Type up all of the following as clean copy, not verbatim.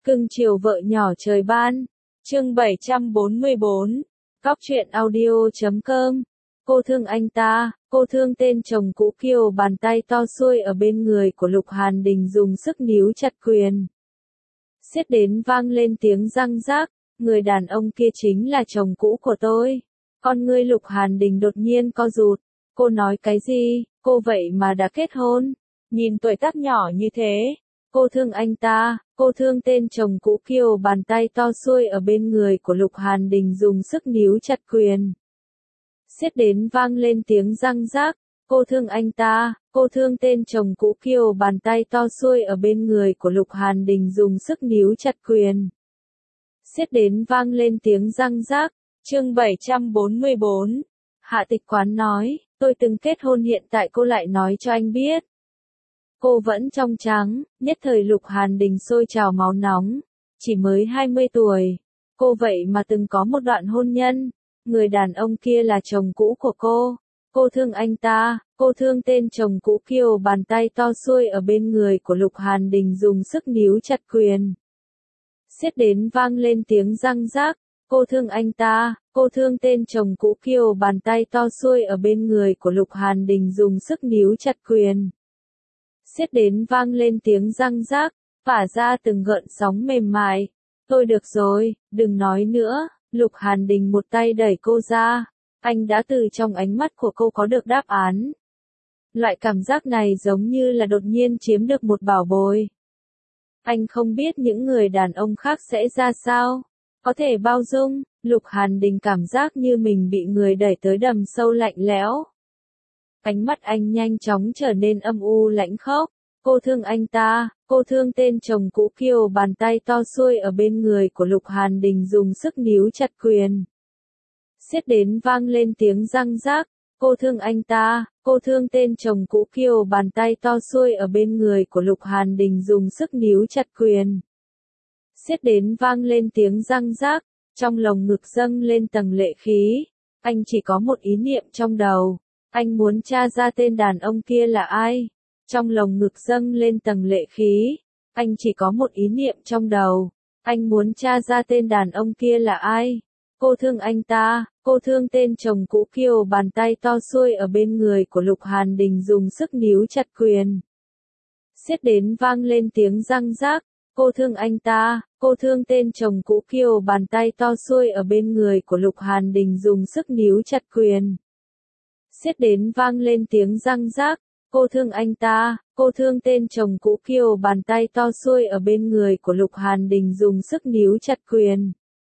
Cưng chiều vợ nhỏ trời ban. Chương 744. Góc truyện audio.com. Cô thương anh ta, cô thương tên chồng cũ Kiều. Bàn tay to xuôi ở bên người của Lục Hàn Đình dùng sức níu chặt quyền. Xiết đến vang lên tiếng răng rác, người đàn ông kia chính là chồng cũ của tôi. Con ngươi Lục Hàn Đình đột nhiên co rụt. Cô nói cái gì, cô vậy mà đã kết hôn? Nhìn tuổi tác nhỏ như thế. Cô thương anh ta, cô thương tên chồng cũ Kiều. Bàn tay to xuôi ở bên người của Lục Hàn Đình dùng sức níu chặt quyền. Xiết đến vang lên tiếng răng rác, cô thương anh ta, cô thương tên chồng cũ Kiều. Bàn tay to xuôi ở bên người của Lục Hàn Đình dùng sức níu chặt quyền. Xiết đến vang lên tiếng răng rác. Chương 744. Hạ Tịch Quán nói, tôi từng kết hôn, hiện tại cô lại nói cho anh biết. Cô vẫn trong trắng, nhất thời Lục Hàn Đình sôi trào máu nóng. Chỉ mới 20 tuổi. Cô vậy mà từng có một đoạn hôn nhân. Người đàn ông kia là chồng cũ của cô. Cô thương anh ta, cô thương tên chồng cũ Kiều. Bàn tay to xuôi ở bên người của Lục Hàn Đình dùng sức níu chặt quyền. Xiết đến vang lên tiếng răng rác. Cô thương anh ta, cô thương tên chồng cũ Kiều. Bàn tay to xuôi ở bên người của Lục Hàn Đình dùng sức níu chặt quyền. Xiết đến vang lên tiếng răng rác, phả ra từng gợn sóng mềm mại. Thôi được rồi, đừng nói nữa. Lục Hàn Đình một tay đẩy cô ra. Anh đã từ trong ánh mắt của cô có được đáp án. Loại cảm giác này giống như là đột nhiên chiếm được một bảo bối. Anh không biết những người đàn ông khác sẽ ra sao. Có thể bao dung. Lục Hàn Đình cảm giác như mình bị người đẩy tới đầm sâu lạnh lẽo. Ánh mắt anh nhanh chóng trở nên âm u lãnh khốc. Cô thương anh ta, cô thương tên chồng cũ Kiều. Bàn tay to xuôi ở bên người của Lục Hàn Đình dùng sức níu chặt quyền. Xiết đến vang lên tiếng răng rác. Cô thương anh ta, cô thương tên chồng cũ Kiều. Bàn tay to xuôi ở bên người của Lục Hàn Đình dùng sức níu chặt quyền. Xiết đến vang lên tiếng răng rác. Trong lồng ngực dâng lên tầng lệ khí. Anh chỉ có một ý niệm trong đầu. Anh muốn tra ra tên đàn ông kia là ai. Trong lồng ngực dâng lên tầng lệ khí. Anh chỉ có một ý niệm trong đầu. Anh muốn tra ra tên đàn ông kia là ai. Cô thương anh ta, cô thương tên chồng cũ Kiều. Bàn tay to xuôi ở bên người của Lục Hàn Đình dùng sức níu chặt quyền. Xiết đến vang lên tiếng răng rác. Cô thương anh ta, cô thương tên chồng cũ Kiều. Bàn tay to xuôi ở bên người của Lục Hàn Đình dùng sức níu chặt quyền. Xiết đến vang lên tiếng răng rác. Cô thương anh ta, cô thương tên chồng cũ Kiều. Bàn tay to xuôi ở bên người của Lục Hàn Đình dùng sức níu chặt quyền.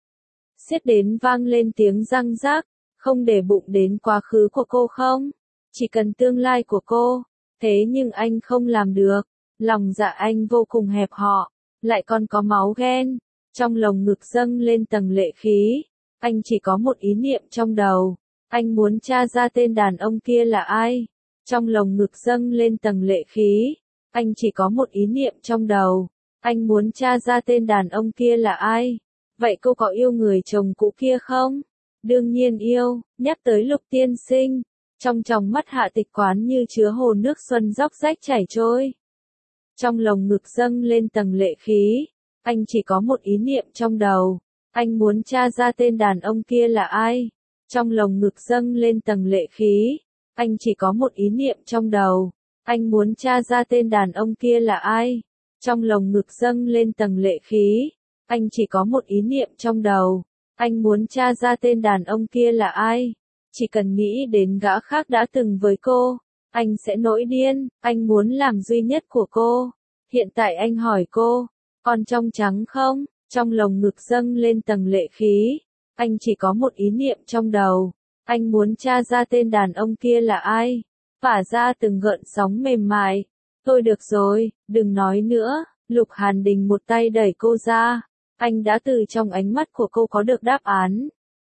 Xiết đến vang lên tiếng răng rác. Không để bụng đến quá khứ của cô không? Chỉ cần tương lai của cô. Thế nhưng anh không làm được. Lòng dạ anh vô cùng hẹp hòi. Lại còn có máu ghen. Trong lồng ngực dâng lên tầng lệ khí. Anh chỉ có một ý niệm trong đầu. Anh muốn tra ra tên đàn ông kia là ai. Trong lồng ngực dâng lên tầng lệ khí. Anh chỉ có một ý niệm trong đầu. Anh muốn tra ra tên đàn ông kia là ai. Vậy cô có yêu người chồng cũ kia không? Đương nhiên yêu. Nhắc tới Lục tiên sinh. Trong tròng mắt Hạ Tịch Quán như chứa hồ nước xuân róc rách chảy trôi. Trong lồng ngực dâng lên tầng lệ khí. Anh chỉ có một ý niệm trong đầu. Anh muốn tra ra tên đàn ông kia là ai. Trong lồng ngực dâng lên tầng lệ khí. Anh chỉ có một ý niệm trong đầu. Anh muốn tra ra tên đàn ông kia là ai. Trong lồng ngực dâng lên tầng lệ khí. Anh chỉ có một ý niệm trong đầu. Anh muốn tra ra tên đàn ông kia là ai. Chỉ cần nghĩ đến gã khác đã từng với cô. Anh sẽ nổi điên. Anh muốn làm duy nhất của cô. Hiện tại anh hỏi cô. Còn trong trắng không? Trong lồng ngực dâng lên tầng lệ khí. Anh chỉ có một ý niệm trong đầu. Anh muốn tra ra tên đàn ông kia là ai. Phả ra từng gợn sóng mềm mại. Thôi được rồi, đừng nói nữa. Lục Hàn Đình một tay đẩy cô ra. Anh đã từ trong ánh mắt của cô có được đáp án.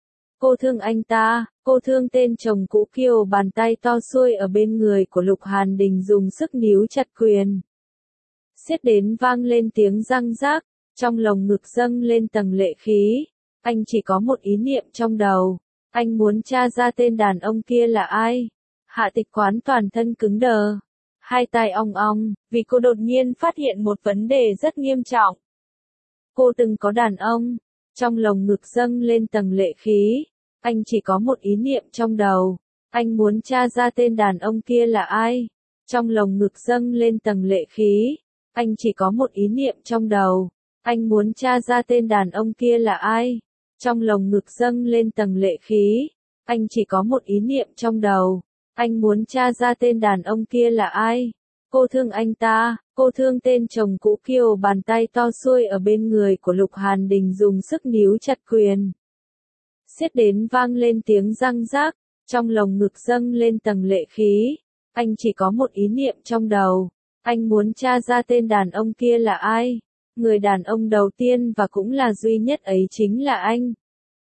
Cô thương anh ta, cô thương tên chồng cũ Kiều. Bàn tay to xuôi ở bên người của Lục Hàn Đình dùng sức níu chặt quyền. Xiết đến vang lên tiếng răng rác. Trong lồng ngực dâng lên tầng lệ khí. Anh chỉ có một ý niệm trong đầu. Anh muốn tra ra tên đàn ông kia là ai. Hạ Tịch Quán toàn thân cứng đờ. Hai tai ong ong, vì cô đột nhiên phát hiện một vấn đề rất nghiêm trọng. Cô từng có đàn ông. Trong lồng ngực dâng lên tầng lệ khí. Anh chỉ có một ý niệm trong đầu. Anh muốn tra ra tên đàn ông kia là ai. Trong lồng ngực dâng lên tầng lệ khí. Anh chỉ có một ý niệm trong đầu. Anh muốn tra ra tên đàn ông kia là ai. Trong lồng ngực dâng lên tầng lệ khí. Anh chỉ có một ý niệm trong đầu. Anh muốn tra ra tên đàn ông kia là ai. Cô thương anh ta, cô thương tên chồng cũ Kiều. Bàn tay to xuôi ở bên người của Lục Hàn Đình dùng sức níu chặt quyền. Xiết đến vang lên tiếng răng rác. Trong lồng ngực dâng lên tầng lệ khí. Anh chỉ có một ý niệm trong đầu. Anh muốn tra ra tên đàn ông kia là ai. Người đàn ông đầu tiên và cũng là duy nhất ấy chính là anh.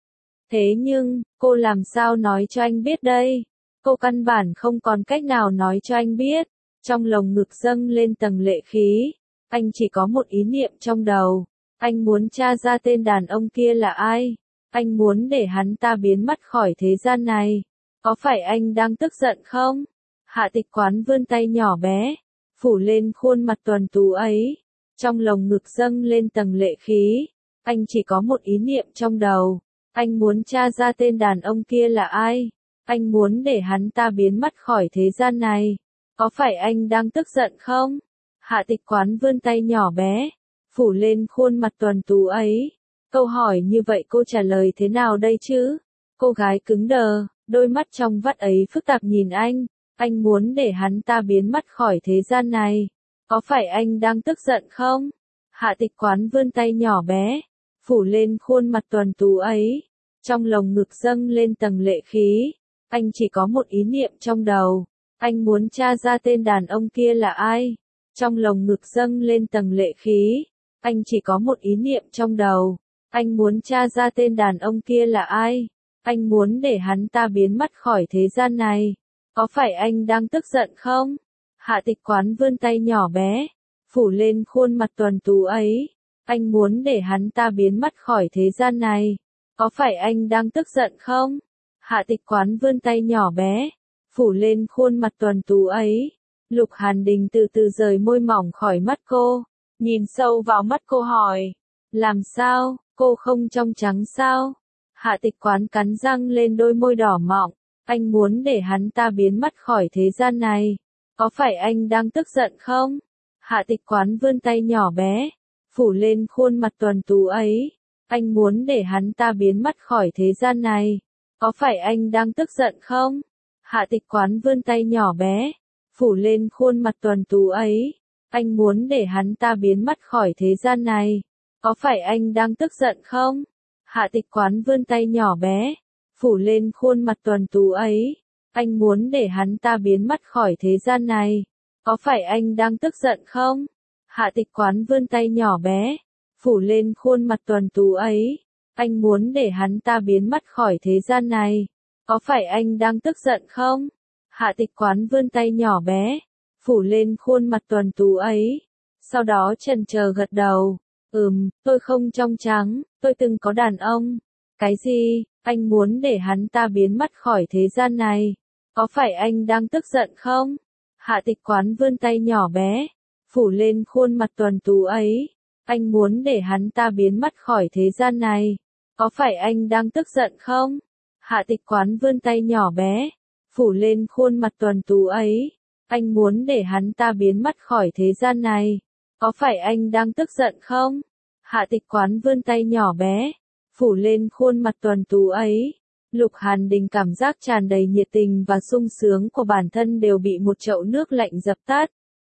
Thế nhưng, cô làm sao nói cho anh biết đây? Cô căn bản không còn cách nào nói cho anh biết. Trong lồng ngực dâng lên tầng lệ khí. Anh chỉ có một ý niệm trong đầu. Anh muốn tra ra tên đàn ông kia là ai. Anh muốn để hắn ta biến mất khỏi thế gian này. Có phải anh đang tức giận không? Hạ Tịch Quán vươn tay nhỏ bé, phủ lên khuôn mặt tuấn tú ấy. Trong lồng ngực dâng lên tầng lệ khí. Anh chỉ có một ý niệm trong đầu. Anh muốn tra ra tên đàn ông kia là ai. Anh muốn để hắn ta biến mất khỏi thế gian này. Có phải anh đang tức giận không? Hạ Tịch Quán vươn tay nhỏ bé, phủ lên khuôn mặt tuấn tú ấy. Câu hỏi như vậy cô trả lời thế nào đây chứ? Cô gái cứng đờ, đôi mắt trong vắt ấy phức tạp nhìn anh. Anh muốn để hắn ta biến mất khỏi thế gian này. Có phải anh đang tức giận không? Hạ Tịch Quán vươn tay nhỏ bé, phủ lên khuôn mặt tuấn tú ấy. Trong lồng ngực dâng lên tầng lệ khí. Anh chỉ có một ý niệm trong đầu. Anh muốn tra ra tên đàn ông kia là ai. Trong lồng ngực dâng lên tầng lệ khí. Anh chỉ có một ý niệm trong đầu. Anh muốn tra ra tên đàn ông kia là ai. Anh muốn để hắn ta biến mất khỏi thế gian này. Có phải anh đang tức giận không? Hạ Tịch Quán vươn tay nhỏ bé, phủ lên khuôn mặt tuấn tú ấy. Anh muốn để hắn ta biến mất khỏi thế gian này. Có phải anh đang tức giận không? Hạ Tịch Quán vươn tay nhỏ bé, phủ lên khuôn mặt tuấn tú ấy. Lục Hàn Đình từ từ rời môi mỏng khỏi mắt cô, nhìn sâu vào mắt cô hỏi. Làm sao, cô không trong trắng sao? Hạ Tịch Quán cắn răng lên đôi môi đỏ mọng. Anh muốn để hắn ta biến mất khỏi thế gian này. Có phải anh đang tức giận không? Hạ Tịch Quán vươn tay nhỏ bé, phủ lên khuôn mặt tuấn tú ấy. Anh muốn để hắn ta biến mất khỏi thế gian này. Có phải anh đang tức giận không? Hạ Tịch Quán vươn tay nhỏ bé, phủ lên khuôn mặt tuấn tú ấy. Anh muốn để hắn ta biến mất khỏi thế gian này. Có phải anh đang tức giận không? Hạ Tịch Quán vươn tay nhỏ bé, phủ lên khuôn mặt tuấn tú ấy. Anh muốn để hắn ta biến mất khỏi thế gian này. Có phải anh đang tức giận không? Hạ Tịch Quán vươn tay nhỏ bé, phủ lên khuôn mặt tuấn tú ấy. Anh muốn để hắn ta biến mất khỏi thế gian này. Có phải anh đang tức giận không? Hạ Tịch Quán vươn tay nhỏ bé, phủ lên khuôn mặt tuấn tú ấy. Sau đó chần chờ gật đầu. Tôi không trong trắng, tôi từng có đàn ông. Cái gì? Anh muốn để hắn ta biến mất khỏi thế gian này. Có phải anh đang tức giận không? Hạ Tịch Quán vươn tay nhỏ bé, phủ lên khuôn mặt tuấn tú ấy. Anh muốn để hắn ta biến mất khỏi thế gian này. Có phải anh đang tức giận không? Hạ Tịch Quán vươn tay nhỏ bé, phủ lên khuôn mặt tuấn tú ấy. Anh muốn để hắn ta biến mất khỏi thế gian này. Có phải anh đang tức giận không? Hạ Tịch Quán vươn tay nhỏ bé, phủ lên khuôn mặt tuấn tú ấy. Lục Hàn Đình cảm giác tràn đầy nhiệt tình và sung sướng của bản thân đều bị một chậu nước lạnh dập tắt.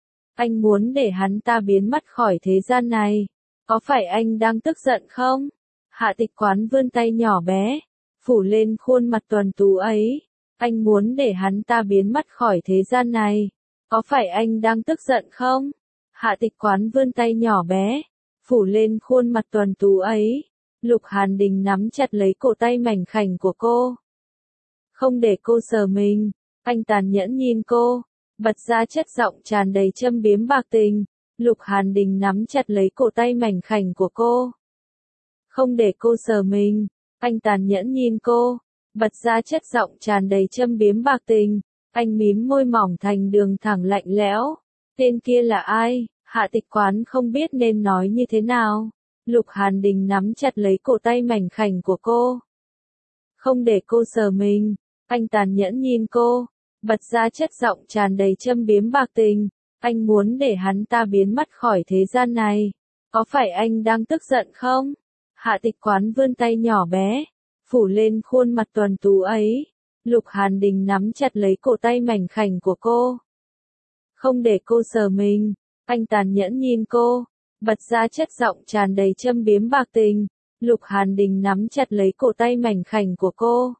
Anh muốn để hắn ta biến mất khỏi thế gian này. Có phải anh đang tức giận không? Hạ Tịch Quán vươn tay nhỏ bé, phủ lên khuôn mặt tuấn tú ấy. Anh muốn để hắn ta biến mất khỏi thế gian này. Có phải anh đang tức giận không? Hạ Tịch Quán vươn tay nhỏ bé, phủ lên khuôn mặt tuấn tú ấy. Lục Hàn Đình nắm chặt lấy cổ tay mảnh khảnh của cô. Không để cô sờ mình, anh tàn nhẫn nhìn cô, bật ra chất giọng tràn đầy châm biếm bạc tình. Lục Hàn Đình nắm chặt lấy cổ tay mảnh khảnh của cô. Không để cô sờ mình, anh tàn nhẫn nhìn cô, bật ra chất giọng tràn đầy châm biếm bạc tình. Anh mím môi mỏng thành đường thẳng lạnh lẽo. Tên kia là ai? Hạ Tịch Quán không biết nên nói như thế nào. Lục Hàn Đình nắm chặt lấy cổ tay mảnh khảnh của cô. Không để cô sờ mình, anh tàn nhẫn nhìn cô, bật ra chất giọng tràn đầy châm biếm bạc tình. Anh muốn để hắn ta biến mất khỏi thế gian này. Có phải anh đang tức giận không? Hạ Tịch Quán vươn tay nhỏ bé, phủ lên khuôn mặt tuấn tú ấy. Lục Hàn Đình nắm chặt lấy cổ tay mảnh khảnh của cô. Không để cô sờ mình, anh tàn nhẫn nhìn cô, bật ra chất giọng tràn đầy châm biếm bạc tình. Lục Hàn Đình nắm chặt lấy cổ tay mảnh khảnh của cô.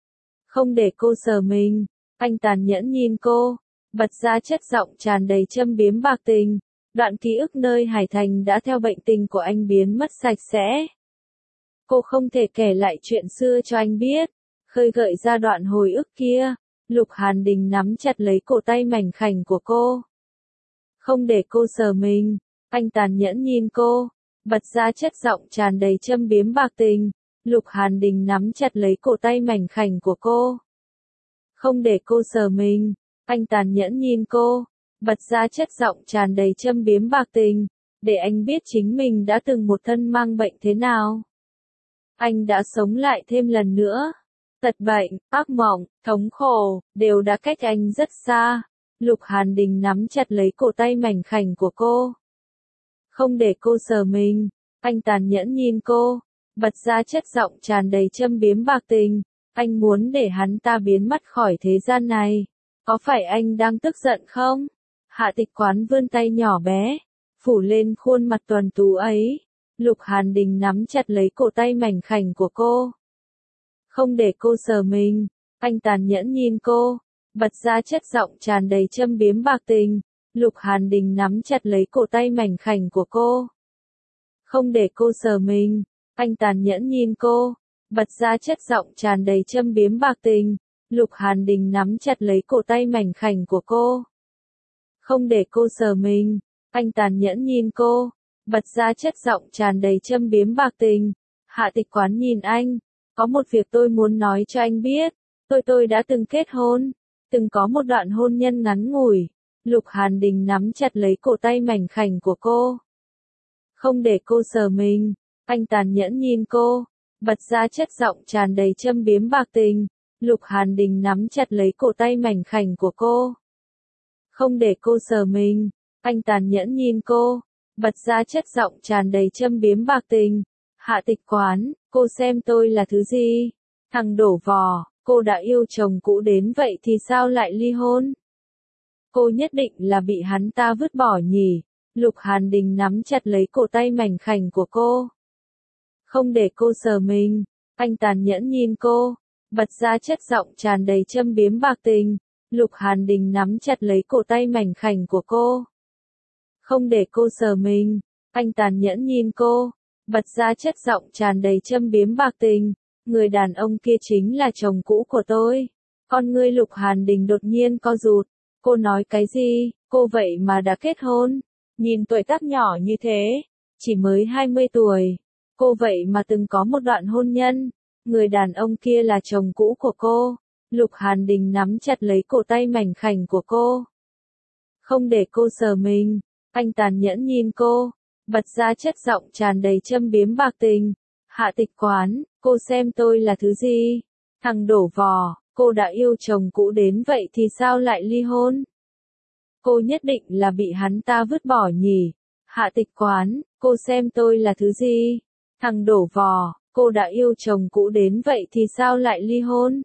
Không để cô sờ mình, anh tàn nhẫn nhìn cô, bật ra chất giọng tràn đầy châm biếm bạc tình. Đoạn ký ức nơi Hải Thành đã theo bệnh tình của anh biến mất sạch sẽ. Cô không thể kể lại chuyện xưa cho anh biết, khơi gợi ra đoạn hồi ức kia. Lục Hàn Đình nắm chặt lấy cổ tay mảnh khảnh của cô. Không để cô sờ mình, anh tàn nhẫn nhìn cô, bật ra chất giọng tràn đầy châm biếm bạc tình. Lục Hàn Đình nắm chặt lấy cổ tay mảnh khảnh của cô. Không để cô sờ mình, anh tàn nhẫn nhìn cô, bật ra chất giọng tràn đầy châm biếm bạc tình, để anh biết chính mình đã từng một thân mang bệnh thế nào. Anh đã sống lại thêm lần nữa. Tật bệnh, ác mộng, thống khổ, đều đã cách anh rất xa. Lục Hàn Đình nắm chặt lấy cổ tay mảnh khảnh của cô. Không để cô sờ mình, anh tàn nhẫn nhìn cô, bật ra chất giọng tràn đầy châm biếm bạc tình. Anh muốn để hắn ta biến mất khỏi thế gian này. Có phải anh đang tức giận không? Hạ Tịch Quán vươn tay nhỏ bé, phủ lên khuôn mặt tuấn tú ấy. Lục Hàn Đình nắm chặt lấy cổ tay mảnh khảnh của cô. Không để cô sờ mình, anh tàn nhẫn nhìn cô, bật ra chất giọng tràn đầy châm biếm bạc tình. Lục Hàn Đình nắm chặt lấy cổ tay mảnh khảnh của cô. Không để cô sờ mình, anh tàn nhẫn nhìn cô, bật ra chất giọng tràn đầy châm biếm bạc tình. Lục Hàn Đình nắm chặt lấy cổ tay mảnh khảnh của cô. Không để cô sờ mình, anh tàn nhẫn nhìn cô, bật ra chất giọng tràn đầy châm biếm bạc tình. Hạ Tịch Quán nhìn anh, có một việc tôi muốn nói cho anh biết, tôi đã từng kết hôn, từng có một đoạn hôn nhân ngắn ngủi. Lục Hàn Đình nắm chặt lấy cổ tay mảnh khảnh của cô. Không để cô sờ mình, anh tàn nhẫn nhìn cô, bật ra chất giọng tràn đầy châm biếm bạc tình. Lục Hàn Đình nắm chặt lấy cổ tay mảnh khảnh của cô. Không để cô sờ mình, anh tàn nhẫn nhìn cô, bật ra chất giọng tràn đầy châm biếm bạc tình. Hạ Tịch Quán, cô xem tôi là thứ gì? Thằng đổ vò, cô đã yêu chồng cũ đến vậy thì sao lại ly hôn? Cô nhất định là bị hắn ta vứt bỏ nhỉ? Lục Hàn Đình nắm chặt lấy cổ tay mảnh khảnh của cô. Không để cô sờ mình, anh tàn nhẫn nhìn cô, bật ra chất giọng tràn đầy châm biếm bạc tình. Lục Hàn Đình nắm chặt lấy cổ tay mảnh khảnh của cô. Không để cô sờ mình, anh tàn nhẫn nhìn cô, bật ra chất giọng tràn đầy châm biếm bạc tình. Người đàn ông kia chính là chồng cũ của tôi. Con ngươi Lục Hàn Đình đột nhiên co rụt. Cô nói cái gì? Cô vậy mà đã kết hôn? Nhìn tuổi tác nhỏ như thế, chỉ mới 20 tuổi. Cô vậy mà từng có một đoạn hôn nhân. Người đàn ông kia là chồng cũ của cô. Lục Hàn Đình nắm chặt lấy cổ tay mảnh khảnh của cô. Không để cô sờ mình, anh tàn nhẫn nhìn cô, bật ra chất giọng tràn đầy châm biếm bạc tình. Hạ Tịch Quán, cô xem tôi là thứ gì? Thằng đổ vò, cô đã yêu chồng cũ đến vậy thì sao lại ly hôn? Cô nhất định là bị hắn ta vứt bỏ nhỉ? Hạ Tịch Quán, cô xem tôi là thứ gì? Thằng đổ vò, cô đã yêu chồng cũ đến vậy thì sao lại ly hôn?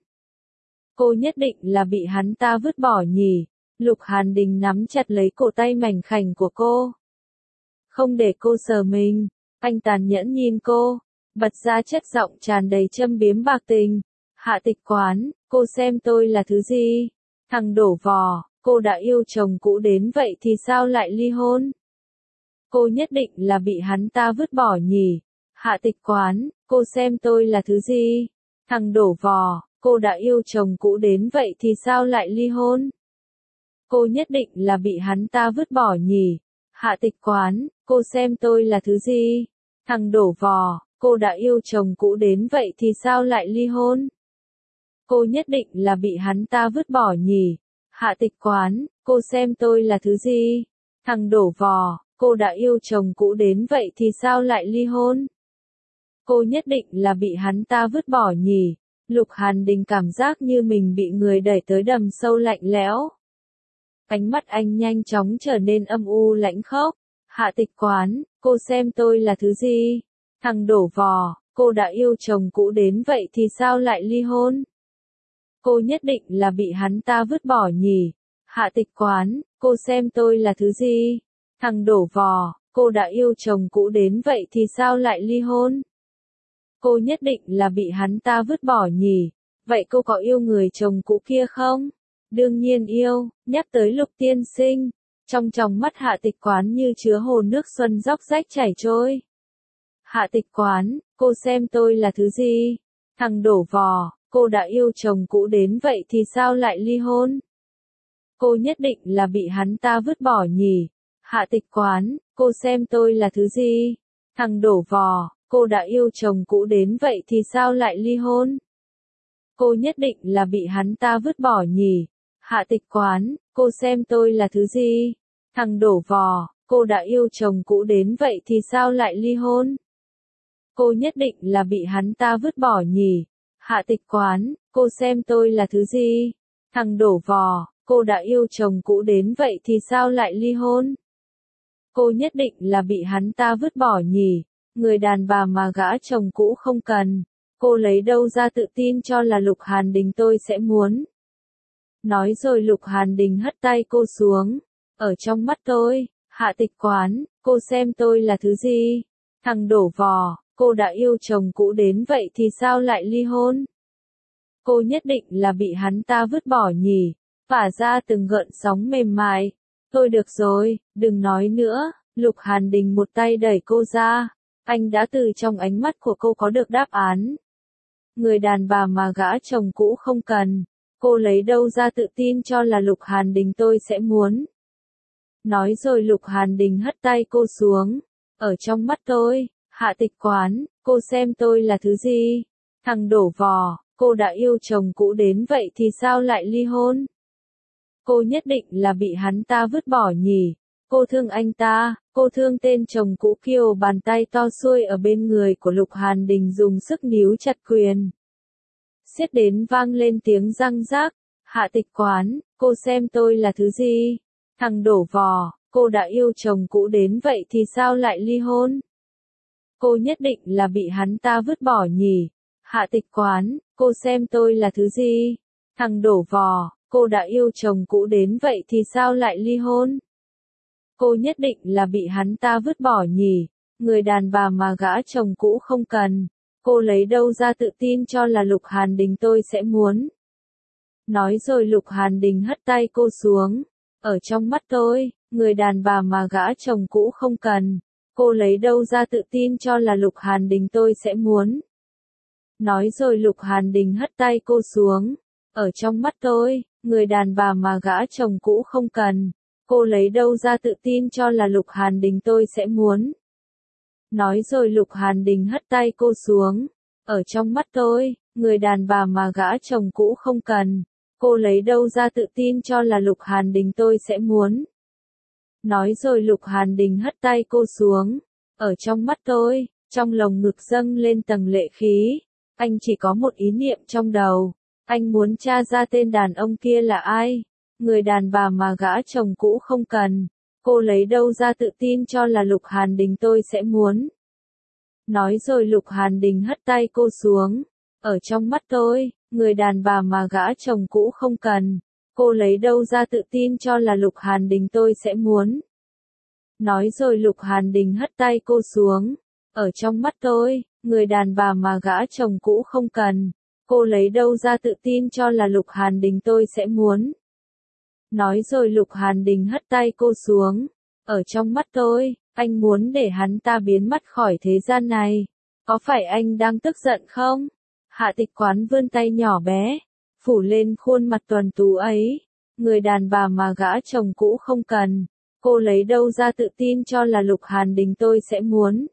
Cô nhất định là bị hắn ta vứt bỏ nhỉ? Lục Hàn Đình nắm chặt lấy cổ tay mảnh khảnh của cô. Không để cô sờ mình, anh tàn nhẫn nhìn cô, bật ra chất giọng tràn đầy châm biếm bạc tình. Hạ Tịch Quán, cô xem tôi là thứ gì? Thằng đổ vò, cô đã yêu chồng cũ đến vậy thì sao lại ly hôn? Cô nhất định là bị hắn ta vứt bỏ nhỉ? Hạ Tịch Quán, cô xem tôi là thứ gì? Thằng đổ vò, cô đã yêu chồng cũ đến vậy thì sao lại ly hôn? Cô nhất định là bị hắn ta vứt bỏ nhỉ? Hạ Tịch Quán, cô xem tôi là thứ gì? Thằng đổ vò, cô đã yêu chồng cũ đến vậy thì sao lại ly hôn? Cô nhất định là bị hắn ta vứt bỏ nhỉ? Hạ Tịch Quán, cô xem tôi là thứ gì? Thằng đổ vò, cô đã yêu chồng cũ đến vậy thì sao lại ly hôn? Cô nhất định là bị hắn ta vứt bỏ nhỉ? Lục Hàn Đình cảm giác như mình bị người đẩy tới đầm sâu lạnh lẽo. Ánh mắt anh nhanh chóng trở nên âm u lãnh khốc. Hạ Tịch Quán, cô xem tôi là thứ gì? Thằng đổ vò, cô đã yêu chồng cũ đến vậy thì sao lại ly hôn? Cô nhất định là bị hắn ta vứt bỏ nhỉ? Hạ Tịch Quán, cô xem tôi là thứ gì? Thằng đổ vò, cô đã yêu chồng cũ đến vậy thì sao lại ly hôn? Cô nhất định là bị hắn ta vứt bỏ nhỉ? Vậy cô có yêu người chồng cũ kia không? Đương nhiên yêu. Nhắc tới Lục tiên sinh, trong tròng mắt Hạ Tịch Quán như chứa hồ nước xuân róc rách chảy trôi. Hạ Tịch Quán, cô xem tôi là thứ gì? Thằng đổ vò, cô đã yêu chồng cũ đến vậy thì sao lại ly hôn? Cô nhất định là bị hắn ta vứt bỏ nhỉ? Hạ Tịch Quán, cô xem tôi là thứ gì? Thằng đổ vò, cô đã yêu chồng cũ đến vậy thì sao lại ly hôn? Cô nhất định là bị hắn ta vứt bỏ nhỉ? Hạ Tịch Quán, cô xem tôi là thứ gì? Thằng đổ vò, cô đã yêu chồng cũ đến vậy thì sao lại ly hôn? Cô nhất định là bị hắn ta vứt bỏ nhỉ? Hạ Tịch Quán, cô xem tôi là thứ gì? Thằng đổ vò, cô đã yêu chồng cũ đến vậy thì sao lại ly hôn? Cô nhất định là bị hắn ta vứt bỏ nhỉ? Người đàn bà mà gã chồng cũ không cần. Cô lấy đâu ra tự tin cho là Lục Hàn Đình tôi sẽ muốn? Nói rồi Lục Hàn Đình hất tay cô xuống. Ở trong mắt tôi, Hạ Tịch Quán, cô xem tôi là thứ gì? Thằng đổ vò, cô đã yêu chồng cũ đến vậy thì sao lại ly hôn? Cô nhất định là bị hắn ta vứt bỏ nhỉ? Phả ra từng gợn sóng mềm mại. Thôi được rồi, đừng nói nữa. Lục Hàn Đình một tay đẩy cô ra. Anh đã từ trong ánh mắt của cô có được đáp án. Người đàn bà mà gã chồng cũ không cần. Cô lấy đâu ra tự tin cho là Lục Hàn Đình tôi sẽ muốn? Nói rồi Lục Hàn Đình hất tay cô xuống. Ở trong mắt tôi, Hạ Tịch Quán, cô xem tôi là thứ gì? Thằng đổ vò, cô đã yêu chồng cũ đến vậy thì sao lại ly hôn? Cô nhất định là bị hắn ta vứt bỏ nhỉ? Cô thương anh ta, cô thương tên chồng cũ kiều bàn tay to xuôi ở bên người của Lục Hàn Đình dùng sức níu chặt quyền. Xiết đến vang lên tiếng răng rác. Hạ Tịch Quán, cô xem tôi là thứ gì? Thằng đổ vò, cô đã yêu chồng cũ đến vậy thì sao lại ly hôn? Cô nhất định là bị hắn ta vứt bỏ nhỉ? Hạ Tịch Quán, cô xem tôi là thứ gì? Thằng đổ vò, cô đã yêu chồng cũ đến vậy thì sao lại ly hôn? Cô nhất định là bị hắn ta vứt bỏ nhỉ? Người đàn bà mà gã chồng cũ không cần. Cô lấy đâu ra tự tin cho là Lục Hàn Đình tôi sẽ muốn? Nói rồi Lục Hàn Đình hất tay cô xuống. Ở trong mắt tôi, người đàn bà mà gã chồng cũ không cần. Cô lấy đâu ra tự tin cho là Lục Hàn Đình tôi sẽ muốn? Nói rồi Lục Hàn Đình hất tay cô xuống. Ở trong mắt tôi, người đàn bà mà gã chồng cũ không cần. Cô lấy đâu ra tự tin cho là Lục Hàn Đình tôi sẽ muốn? Nói rồi Lục Hàn Đình hất tay cô xuống. Ở trong mắt tôi, người đàn bà mà gã chồng cũ không cần. Cô lấy đâu ra tự tin cho là Lục Hàn Đình tôi sẽ muốn? Nói rồi Lục Hàn Đình hất tay cô xuống. Ở trong mắt tôi, trong lồng ngực dâng lên tầng lệ khí. Anh chỉ có một ý niệm trong đầu. Anh muốn tra ra tên đàn ông kia là ai? Người đàn bà mà gã chồng cũ không cần. Cô lấy đâu ra tự tin cho là Lục Hàn Đình tôi sẽ muốn? Nói rồi Lục Hàn Đình hất tay cô xuống. Ở trong mắt tôi, người đàn bà mà gã chồng cũ không cần. Cô lấy đâu ra tự tin cho là Lục Hàn Đình tôi sẽ muốn? Nói rồi Lục Hàn Đình hất tay cô xuống. Ở trong mắt tôi, người đàn bà mà gã chồng cũ không cần. Cô lấy đâu ra tự tin cho là Lục Hàn Đình tôi sẽ muốn? Nói rồi Lục Hàn Đình hất tay cô xuống. Ở trong mắt tôi, anh muốn để hắn ta biến mất khỏi thế gian này. Có phải anh đang tức giận không? Hạ Tịch Quán vươn tay nhỏ bé, phủ lên khuôn mặt tuấn tú ấy. Người đàn bà mà gã chồng cũ không cần. Cô lấy đâu ra tự tin cho là Lục Hàn Đình tôi sẽ muốn?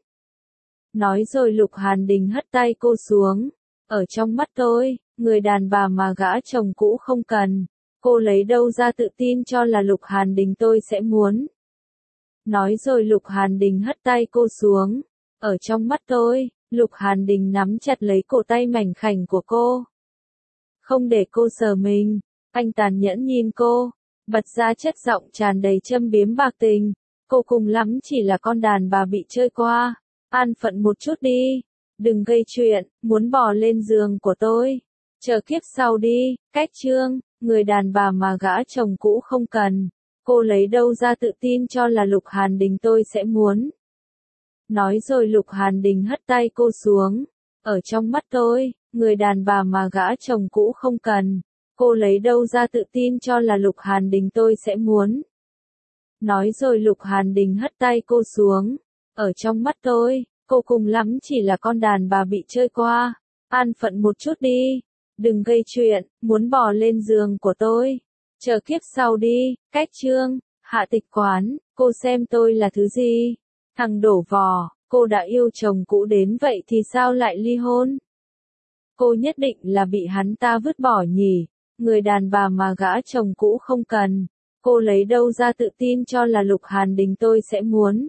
Nói rồi Lục Hàn Đình hất tay cô xuống. Ở trong mắt tôi, người đàn bà mà gã chồng cũ không cần. Cô lấy đâu ra tự tin cho là Lục Hàn Đình tôi sẽ muốn? Nói rồi Lục Hàn Đình hất tay cô xuống. Ở trong mắt tôi, Lục Hàn Đình nắm chặt lấy cổ tay mảnh khảnh của cô. Không để cô sờ mình, anh tàn nhẫn nhìn cô, bật ra chất giọng tràn đầy châm biếm bạc tình. Cô cùng lắm chỉ là con đàn bà bị chơi qua. An phận một chút đi. Đừng gây chuyện, muốn bò lên giường của tôi. Chờ kiếp sau đi, cách chương, người đàn bà mà gã chồng cũ không cần. Cô lấy đâu ra tự tin cho là Lục Hàn Đình tôi sẽ muốn. Nói rồi Lục Hàn Đình hất tay cô xuống. Ở trong mắt tôi, người đàn bà mà gã chồng cũ không cần. Cô lấy đâu ra tự tin cho là Lục Hàn Đình tôi sẽ muốn. Nói rồi Lục Hàn Đình hất tay cô xuống. Ở trong mắt tôi, cô cùng lắm chỉ là con đàn bà bị chơi qua. An phận một chút đi. Đừng gây chuyện, muốn bò lên giường của tôi. Chờ kiếp sau đi, cách chương, hạ tịch quán, cô xem tôi là thứ gì? Thằng đổ vò, cô đã yêu chồng cũ đến vậy thì sao lại ly hôn? Cô nhất định là bị hắn ta vứt bỏ nhỉ? Người đàn bà mà gã chồng cũ không cần. Cô lấy đâu ra tự tin cho là Lục Hàn Đình tôi sẽ muốn.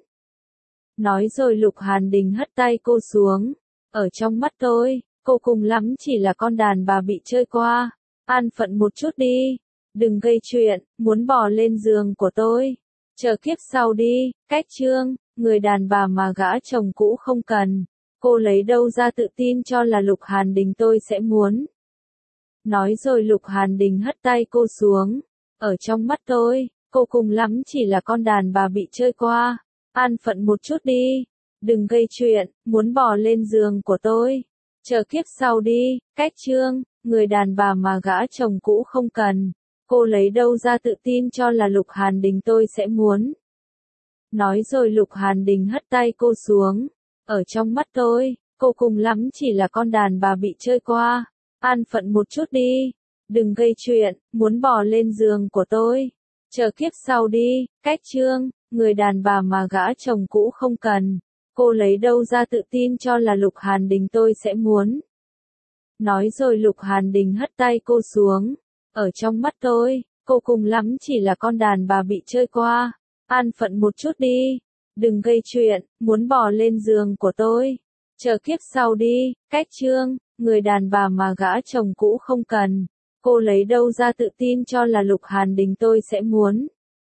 Nói rồi Lục Hàn Đình hất tay cô xuống. Ở trong mắt tôi, cô cùng lắm chỉ là con đàn bà bị chơi qua. An phận một chút đi. Đừng gây chuyện, muốn bò lên giường của tôi. Chờ kiếp sau đi, cách chương, người đàn bà mà gã chồng cũ không cần. Cô lấy đâu ra tự tin cho là Lục Hàn Đình tôi sẽ muốn. Nói rồi Lục Hàn Đình hất tay cô xuống. Ở trong mắt tôi, cô cùng lắm chỉ là con đàn bà bị chơi qua. An phận một chút đi. Đừng gây chuyện, muốn bò lên giường của tôi. Chờ kiếp sau đi, cách chương, người đàn bà mà gã chồng cũ không cần. Cô lấy đâu ra tự tin cho là Lục Hàn Đình tôi sẽ muốn. Nói rồi Lục Hàn Đình hất tay cô xuống. Ở trong mắt tôi, cô cùng lắm chỉ là con đàn bà bị chơi qua. An phận một chút đi. Đừng gây chuyện, muốn bò lên giường của tôi. Chờ kiếp sau đi, cách chương, người đàn bà mà gã chồng cũ không cần. Cô lấy đâu ra tự tin cho là Lục Hàn Đình tôi sẽ muốn. Nói rồi Lục Hàn Đình hất tay cô xuống. Ở trong mắt tôi, cô cùng lắm chỉ là con đàn bà bị chơi qua. An phận một chút đi. Đừng gây chuyện, muốn bò lên giường của tôi. Chờ kiếp sau đi, cách chương, người đàn bà mà gã chồng cũ không cần. Cô lấy đâu ra tự tin cho là Lục Hàn Đình tôi sẽ muốn.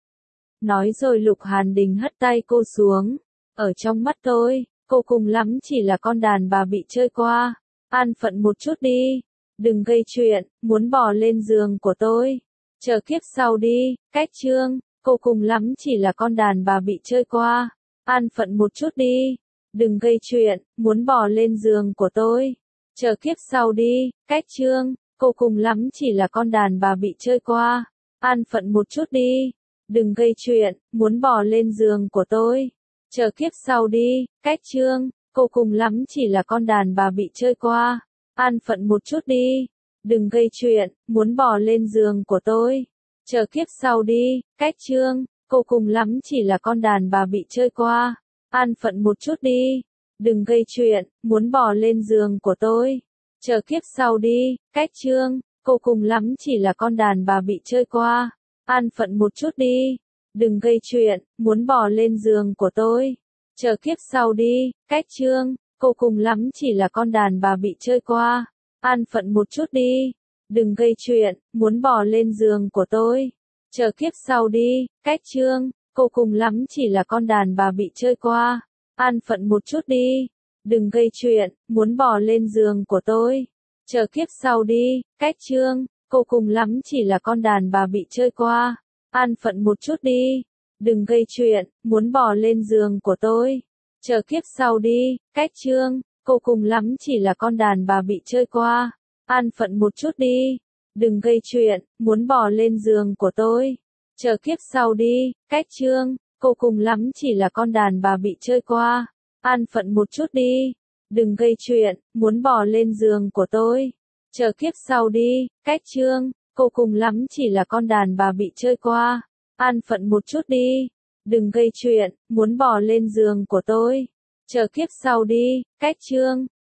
Nói rồi Lục Hàn Đình hất tay cô xuống. Ở trong mắt tôi, cô cùng lắm chỉ là con đàn bà bị chơi qua. An phận một chút đi. Đừng gây chuyện, muốn bò lên giường của tôi. Chờ kiếp sau đi, cách chương, cô cùng lắm chỉ là con đàn bà bị chơi qua. An phận một chút đi. Đừng gây chuyện, muốn bò lên giường của tôi. Chờ kiếp sau đi, cách chương, cô cùng lắm chỉ là con đàn bà bị chơi qua. An phận một chút đi. Đừng gây chuyện, muốn bò lên giường của tôi. Chờ kiếp sau đi, cách chương, cô cùng lắm chỉ là con đàn bà bị chơi qua. An phận một chút đi. Đừng gây chuyện, muốn bò lên giường của tôi. Chờ kiếp sau đi, cách chương, cô cùng lắm chỉ là con đàn bà bị chơi qua. An phận một chút đi. Đừng gây chuyện, muốn bò lên giường của tôi. Chờ kiếp sau đi, cách chương, cô cùng lắm chỉ là con đàn bà bị chơi qua. An phận một chút đi. Đừng gây chuyện, muốn bò lên giường của tôi. Chờ kiếp sau đi, cách chương, cô cùng lắm chỉ là con đàn bà bị chơi qua. An phận một chút đi. Đừng gây chuyện, muốn bò lên giường của tôi. Chờ kiếp sau đi, cách chương, cô cùng lắm chỉ là con đàn bà bị chơi qua. An phận một chút đi. Đừng gây chuyện, muốn bò lên giường của tôi. Chờ kiếp sau đi, cách chương, cô cùng lắm chỉ là con đàn bà bị chơi qua. An phận một chút đi. Đừng gây chuyện, muốn bò lên giường của tôi. Chờ kiếp sau đi, cách chương, cô cùng lắm chỉ là con đàn bà bị chơi qua. An phận một chút đi. Đừng gây chuyện, muốn bò lên giường của tôi. Chờ kiếp sau đi, cách chương, cô cùng lắm chỉ là con đàn bà bị chơi qua. An phận một chút đi. Đừng gây chuyện, muốn bò lên giường của tôi. Chờ kiếp sau đi, cách chương, cô cùng lắm chỉ là con đàn bà bị chơi qua. An phận một chút đi. Đừng gây chuyện, muốn bò lên giường của tôi. Chờ kiếp sau đi, cách chương,